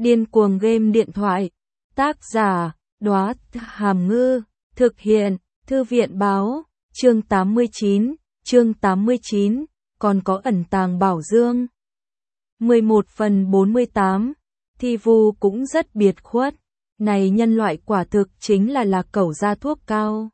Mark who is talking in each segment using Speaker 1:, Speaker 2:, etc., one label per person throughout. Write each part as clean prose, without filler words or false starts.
Speaker 1: Điên cuồng game điện thoại. Tác giả, Đóa Hàm Ngư. Thực hiện, Thư viện báo. Chương 89, còn có ẩn tàng bảo dương. 11/48. Thi Vu cũng rất biệt khuất. Này nhân loại quả thực chính là cẩu ra thuốc cao.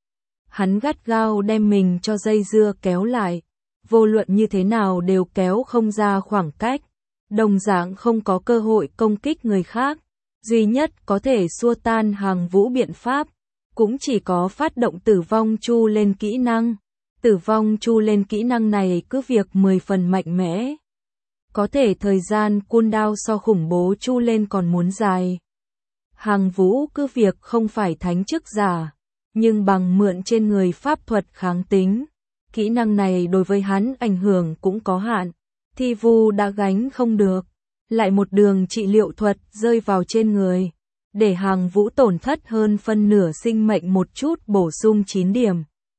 Speaker 1: Hắn gắt gao đem mình cho dây dưa kéo lại. Vô luận như thế nào đều kéo không ra khoảng cách. Đồng dạng không có cơ hội công kích người khác. Duy nhất có thể xua tan Hàng Vũ biện pháp. Cũng chỉ có phát động tử vong chu lên kỹ năng. Tử vong chu lên kỹ năng này cứ việc 10 phần mạnh mẽ. Có thể thời gian cooldown so khủng bố chu lên còn muốn dài. Hàng Vũ cứ việc không phải thánh chức giả, nhưng bằng mượn trên người pháp thuật kháng tính. Kỹ năng này đối với hắn ảnh hưởng cũng có hạn. Thi Vu đã gánh không được. Lại một đường trị liệu thuật rơi vào trên người. Để Hàng Vũ tổn thất hơn phân nửa sinh mệnh một chút bổ sung 9 điểm.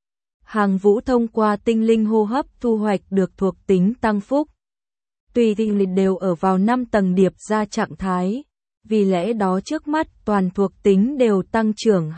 Speaker 1: Hàng Vũ thông qua tinh linh hô hấp thu hoạch được thuộc tính tăng phúc. Tùy tinh lịch đều ở vào 5 tầng điệp ra trạng thái. Vì lẽ đó trước mắt toàn thuộc tính đều tăng trưởng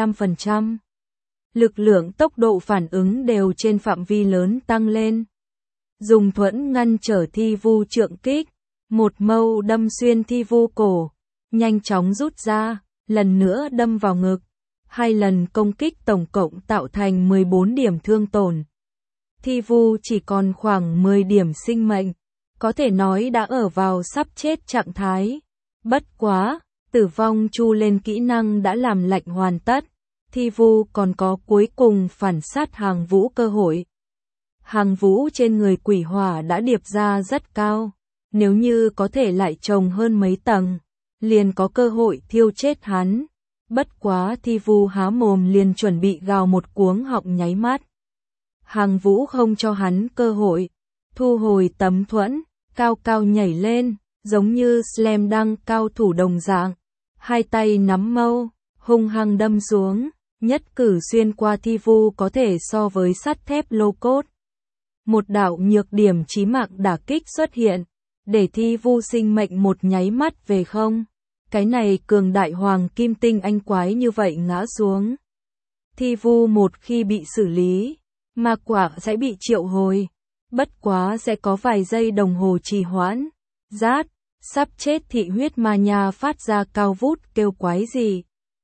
Speaker 1: 25%. Lực lượng tốc độ phản ứng đều trên phạm vi lớn tăng lên. Dùng thuẫn ngăn trở Thi Vu trượng kích. Một mâu đâm xuyên Thi Vu cổ. Nhanh chóng rút ra, lần nữa đâm vào ngực. 2 lần công kích tổng cộng tạo thành 14 điểm thương tổn. Thi Vu chỉ còn khoảng 10 điểm sinh mệnh. Có thể nói đã ở vào sắp chết trạng thái. Bất quá, tử vong chu lên kỹ năng đã làm lạnh hoàn tất. Thi Vu còn có cuối cùng phản sát Hàng Vũ cơ hội. Hàng Vũ trên người quỷ hỏa đã điệp ra rất cao. Nếu như có thể lại trồng hơn mấy tầng, liền có cơ hội thiêu chết hắn. Bất quá Thi Vu há mồm liền chuẩn bị gào một cuống họng nháy mắt. Hàng Vũ không cho hắn cơ hội. Thu hồi tấm thuẫn, cao cao nhảy lên, giống như slam dunk cao thủ đồng dạng. 2 tay nắm mâu, hung hăng đâm xuống, nhất cử xuyên qua Thi Vu có thể so với sắt thép lô cốt. Một đạo nhược điểm chí mạng đả kích xuất hiện, để Thi Vu sinh mệnh một nháy mắt về không. Cái này cường đại hoàng kim tinh anh quái như vậy ngã xuống. Thi Vu một khi bị xử lý, ma quả sẽ bị triệu hồi. Bất quá sẽ có vài giây đồng hồ trì hoãn. Rát, sắp chết thị huyết ma nha phát ra cao vút kêu quái gì.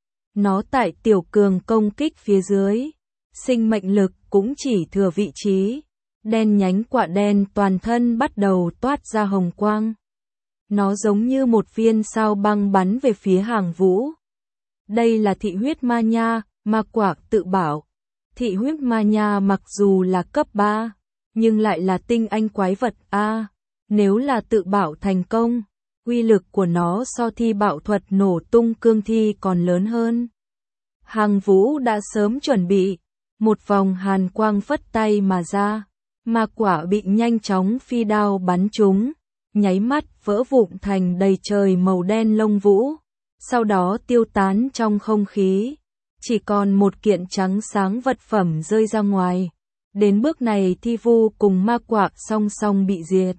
Speaker 1: Nó tại tiểu cường công kích phía dưới. Sinh mệnh lực cũng chỉ thừa vị trí. Đen nhánh quạ đen toàn thân bắt đầu toát ra hồng quang. Nó giống như một viên sao băng bắn về phía Hàng Vũ. Đây là thị huyết ma nha, ma quả tự bảo. Thị huyết ma nha mặc dù là cấp 3, nhưng lại là tinh anh quái vật A. Nếu là tự bảo thành công, uy lực của nó so thi bạo thuật nổ tung cương thi còn lớn hơn. Hàng Vũ đã sớm chuẩn bị, một vòng hàn quang phất tay mà ra. Ma quả bị nhanh chóng phi đao bắn trúng, nháy mắt vỡ vụn thành đầy trời màu đen lông vũ, sau đó tiêu tán trong không khí. Chỉ còn một kiện trắng sáng vật phẩm rơi ra ngoài. Đến bước này Thi Vu cùng ma quả song song bị diệt.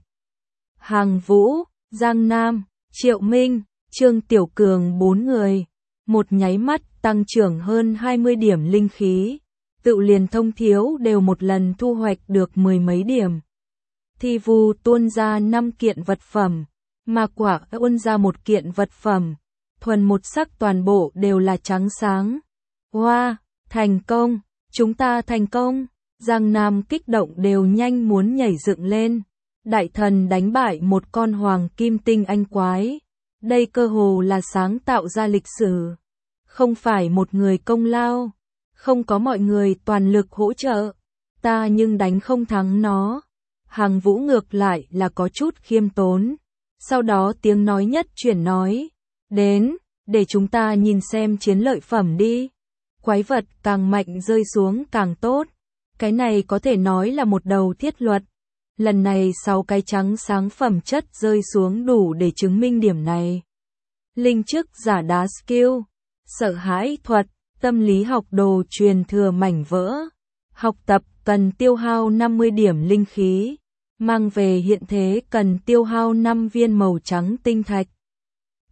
Speaker 1: Hàng Vũ, Giang Nam, Triệu Minh, Trương Tiểu Cường 4 người, một nháy mắt tăng trưởng hơn 20 điểm linh khí. Tự liền thông thiếu đều một lần thu hoạch được 10 mấy điểm. Thi Vu tuôn ra 5 kiện vật phẩm, ma quả tuôn ra một kiện vật phẩm, thuần một sắc toàn bộ đều là trắng sáng. Wow, thành công, chúng ta thành công. Giang Nam kích động đều nhanh muốn nhảy dựng lên. Đại thần đánh bại một con hoàng kim tinh anh quái. Đây cơ hồ là sáng tạo ra lịch sử. Không phải một người công lao. Không có mọi người toàn lực hỗ trợ, ta nhưng đánh không thắng nó. Hàng Vũ ngược lại là có chút khiêm tốn. Sau đó tiếng nói nhất chuyển nói, đến, để chúng ta nhìn xem chiến lợi phẩm đi. Quái vật càng mạnh rơi xuống càng tốt. Cái này có thể nói là một đầu thiết luật. Lần này 6 cái trắng sáng phẩm chất rơi xuống đủ để chứng minh điểm này. Linh chức giả đá skill, sợ hãi thuật. Tâm lý học đồ truyền thừa mảnh vỡ. Học tập cần tiêu hao 50 điểm linh khí. Mang về hiện thế cần tiêu hao 5 viên màu trắng tinh thạch.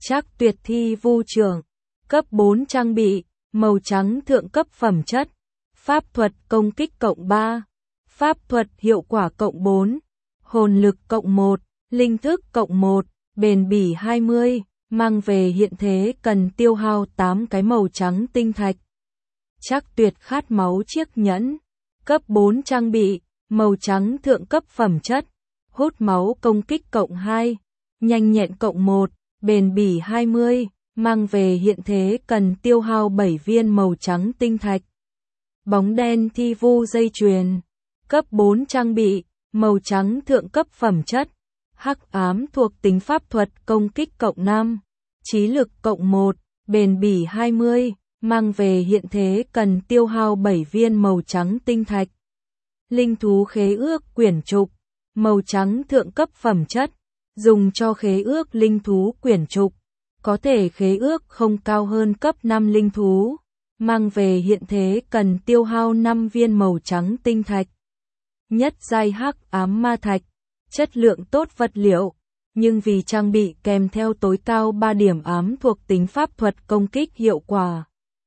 Speaker 1: Trác Tuyệt thi vu trưởng, cấp 4 trang bị, màu trắng thượng cấp phẩm chất, pháp thuật công kích cộng 3, pháp thuật hiệu quả cộng 4, hồn lực cộng 1, linh thức cộng 1, bền bỉ 20, mang về hiện thế cần tiêu hao 8 cái màu trắng tinh thạch. Trác Tuyệt khát máu chiếc nhẫn, cấp 4 trang bị, màu trắng thượng cấp phẩm chất, hút máu công kích cộng 2, nhanh nhẹn cộng 1, bền bỉ 20, mang về hiện thế cần tiêu hao 7 viên màu trắng tinh thạch. Bóng đen thi vu dây chuyền, cấp 4 trang bị, màu trắng thượng cấp phẩm chất, hắc ám thuộc tính pháp thuật công kích cộng 5, trí lực cộng 1, bền bỉ 20, mang về hiện thế cần tiêu hao 7 viên màu trắng tinh thạch. Linh thú khế ước quyển trục, màu trắng thượng cấp phẩm chất, dùng cho khế ước linh thú quyển trục, có thể khế ước không cao hơn cấp 5 linh thú, mang về hiện thế cần tiêu hao 5 viên màu trắng tinh thạch. Nhất giai hắc ám ma thạch, chất lượng tốt vật liệu, nhưng vì trang bị kèm theo tối cao 3 điểm ám thuộc tính pháp thuật công kích hiệu quả.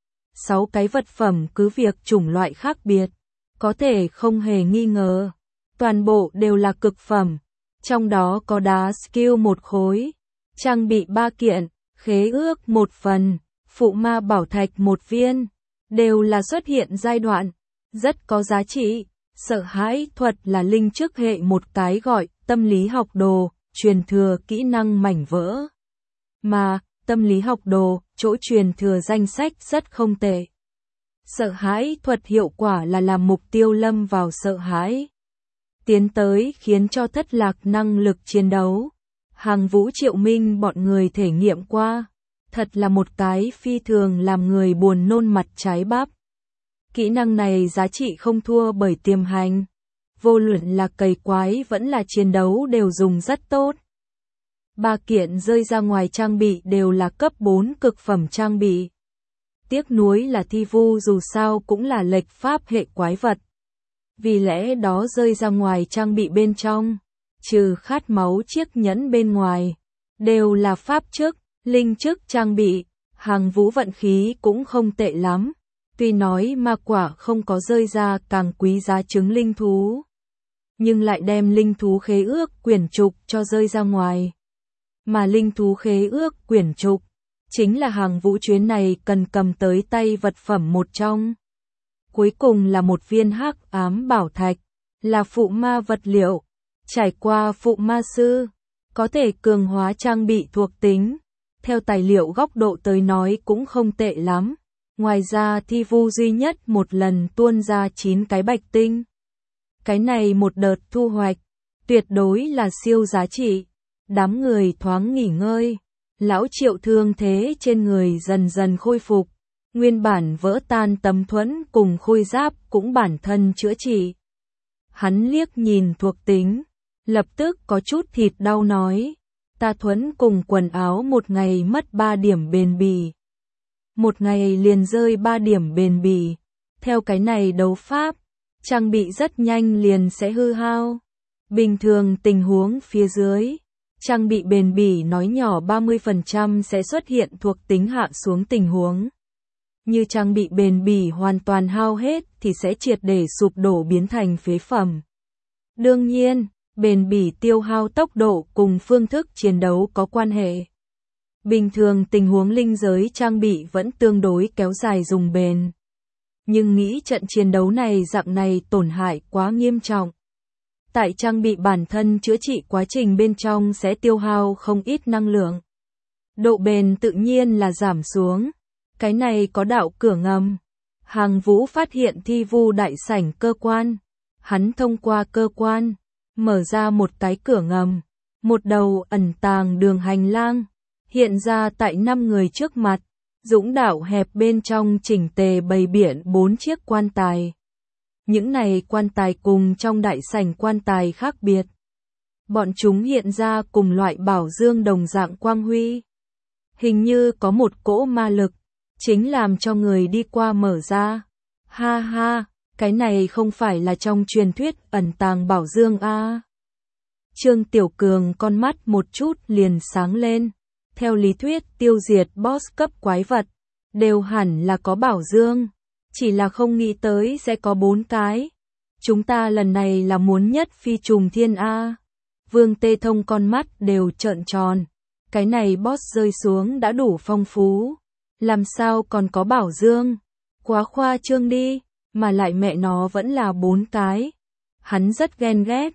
Speaker 1: 6 cái vật phẩm cứ việc chủng loại khác biệt, có thể không hề nghi ngờ, toàn bộ đều là cực phẩm, trong đó có đá skill 1 khối, trang bị 3 kiện, khế ước 1 phần, phụ ma bảo thạch 1 viên, đều là xuất hiện giai đoạn, rất có giá trị. Sợ hãi thuật là linh chức hệ một cái gọi tâm lý học đồ, truyền thừa kỹ năng mảnh vỡ. Mà, tâm lý học đồ, chỗ truyền thừa danh sách rất không tệ. Sợ hãi thuật hiệu quả là làm mục tiêu lâm vào sợ hãi. Tiến tới khiến cho thất lạc năng lực chiến đấu. Hàng Vũ Triệu Minh bọn người thể nghiệm qua. Thật là một cái phi thường làm người buồn nôn mặt trái bắp. Kỹ năng này giá trị không thua bởi tiềm hành. Vô luận là cày quái vẫn là chiến đấu đều dùng rất tốt. 3 kiện rơi ra ngoài trang bị đều là cấp 4 cực phẩm trang bị. Tiếc nuối là thi vu dù sao cũng là lệch pháp hệ quái vật. Vì lẽ đó rơi ra ngoài trang bị bên trong, trừ khát máu chiếc nhẫn bên ngoài, đều là pháp chức, linh chức trang bị. Hàng Vũ vận khí cũng không tệ lắm. Tuy nói ma quả không có rơi ra càng quý giá trứng linh thú, nhưng lại đem linh thú khế ước quyển trục cho rơi ra ngoài. Mà linh thú khế ước quyển trục, chính là Hàng Vũ chuyến này cần cầm tới tay vật phẩm một trong. Cuối cùng là một viên hắc ám bảo thạch, là phụ ma vật liệu, trải qua phụ ma sư, có thể cường hóa trang bị thuộc tính. Theo tài liệu góc độ tới nói cũng không tệ lắm. Ngoài ra thi vu duy nhất một lần tuôn ra 9 cái bạch tinh. Cái này một đợt thu hoạch, tuyệt đối là siêu giá trị. Đám người thoáng nghỉ ngơi. Lão Triệu thương thế trên người dần dần khôi phục. Nguyên bản vỡ tan tấm thuẫn cùng khôi giáp cũng bản thân chữa trị. Hắn liếc nhìn thuộc tính, lập tức có chút thịt đau nói. Ta thuẫn cùng quần áo một ngày mất 3 điểm bền bỉ. Một ngày liền rơi 3 điểm bền bỉ. Theo cái này đấu pháp, trang bị rất nhanh liền sẽ hư hao. Bình thường tình huống phía dưới, trang bị bền bỉ nói nhỏ 30% sẽ xuất hiện thuộc tính hạ xuống tình huống. Như trang bị bền bỉ hoàn toàn hao hết thì sẽ triệt để sụp đổ biến thành phế phẩm. Đương nhiên, bền bỉ tiêu hao tốc độ cùng phương thức chiến đấu có quan hệ. Bình thường tình huống linh giới trang bị vẫn tương đối kéo dài dùng bền. Nhưng nghĩ trận chiến đấu này dạng này tổn hại quá nghiêm trọng. Tại trang bị bản thân chữa trị quá trình bên trong sẽ tiêu hao không ít năng lượng. Độ bền tự nhiên là giảm xuống. Cái này có đạo cửa ngầm. Hàng Vũ phát hiện thi vu đại sảnh cơ quan. Hắn thông qua cơ quan, mở ra một cái cửa ngầm. Một đầu ẩn tàng đường hành lang. Hiện ra tại 5 người trước mặt. Dũng đạo hẹp bên trong chỉnh tề bày biện 4 chiếc quan tài. Những này quan tài cùng trong đại sảnh quan tài khác biệt. Bọn chúng hiện ra cùng loại bảo dương đồng dạng quang huy. Hình như có một cỗ ma lực, chính làm cho người đi qua mở ra. Ha ha, cái này không phải là trong truyền thuyết ẩn tàng bảo dương a. Trương Tiểu Cường con mắt một chút liền sáng lên. Theo lý thuyết tiêu diệt boss cấp quái vật, đều hẳn là có bảo dương. Chỉ là không nghĩ tới sẽ có 4 cái. Chúng ta lần này là muốn nhất phi trùng thiên A. Vương Tê Thông con mắt đều trợn tròn. Cái này boss rơi xuống đã đủ phong phú. Làm sao còn có bảo dương? Quá khoa trương đi, mà lại mẹ nó vẫn là 4 cái. Hắn rất ghen ghét,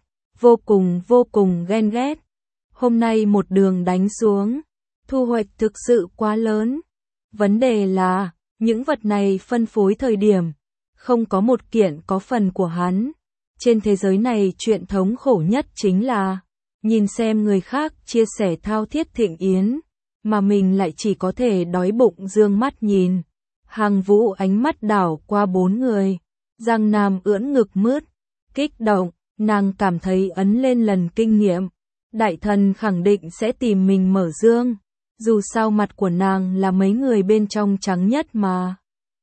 Speaker 1: vô cùng ghen ghét. Hôm nay một đường đánh xuống, thu hoạch thực sự quá lớn. Vấn đề là, những vật này phân phối thời điểm, không có một kiện có phần của hắn. Trên thế giới này chuyện thống khổ nhất chính là, nhìn xem người khác chia sẻ thao thiết thịnh yến, mà mình lại chỉ có thể đói bụng dương mắt nhìn. Hàng Vũ ánh mắt đảo qua 4 người, Giang Nam ưỡn ngực mướt, kích động, nàng cảm thấy ấn lên lần kinh nghiệm. Đại thần khẳng định sẽ tìm mình mở dương, dù sao mặt của nàng là mấy người bên trong trắng nhất mà.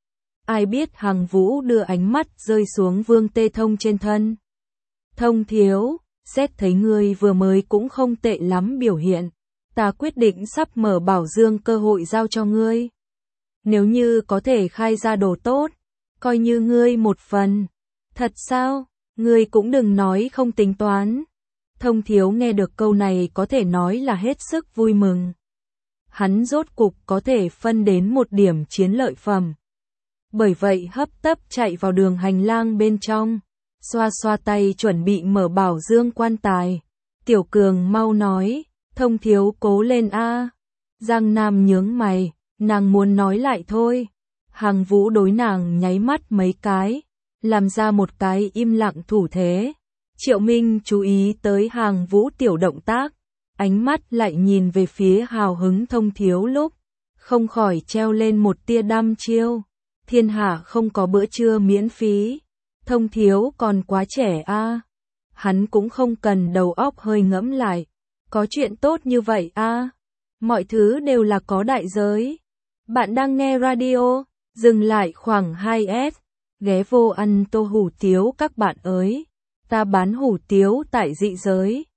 Speaker 1: Ai biết Hàng Vũ đưa ánh mắt rơi xuống Vương Tê Thông trên thân. Thông thiếu, xét thấy ngươi vừa mới cũng không tệ lắm biểu hiện, ta quyết định sắp mở bảo dương cơ hội giao cho ngươi. Nếu như có thể khai ra đồ tốt, coi như ngươi một phần. Thật sao, ngươi cũng đừng nói không tính toán. Thông thiếu nghe được câu này có thể nói là hết sức vui mừng. Hắn rốt cục có thể phân đến một điểm chiến lợi phẩm. Bởi vậy hấp tấp chạy vào đường hành lang bên trong, xoa xoa tay chuẩn bị mở bảo dương quan tài. Tiểu Cường mau nói, Thông thiếu cố lên a. Giang Nam nhướng mày, nàng muốn nói lại thôi. Hàng Vũ đối nàng nháy mắt mấy cái, làm ra một cái im lặng thủ thế. Triệu Minh chú ý tới Hàng Vũ tiểu động tác, ánh mắt lại nhìn về phía hào hứng Thông thiếu lúc, không khỏi treo lên một tia đăm chiêu. Thiên hạ không có bữa trưa miễn phí, Thông thiếu còn quá trẻ a. Hắn cũng không cần đầu óc hơi ngẫm lại, có chuyện tốt như vậy a. Mọi thứ đều là có đại giới. Bạn đang nghe radio, dừng lại khoảng 2S, ghé vô ăn tô hủ tiếu các bạn ơi. Ta bán hủ tiếu tại dị giới.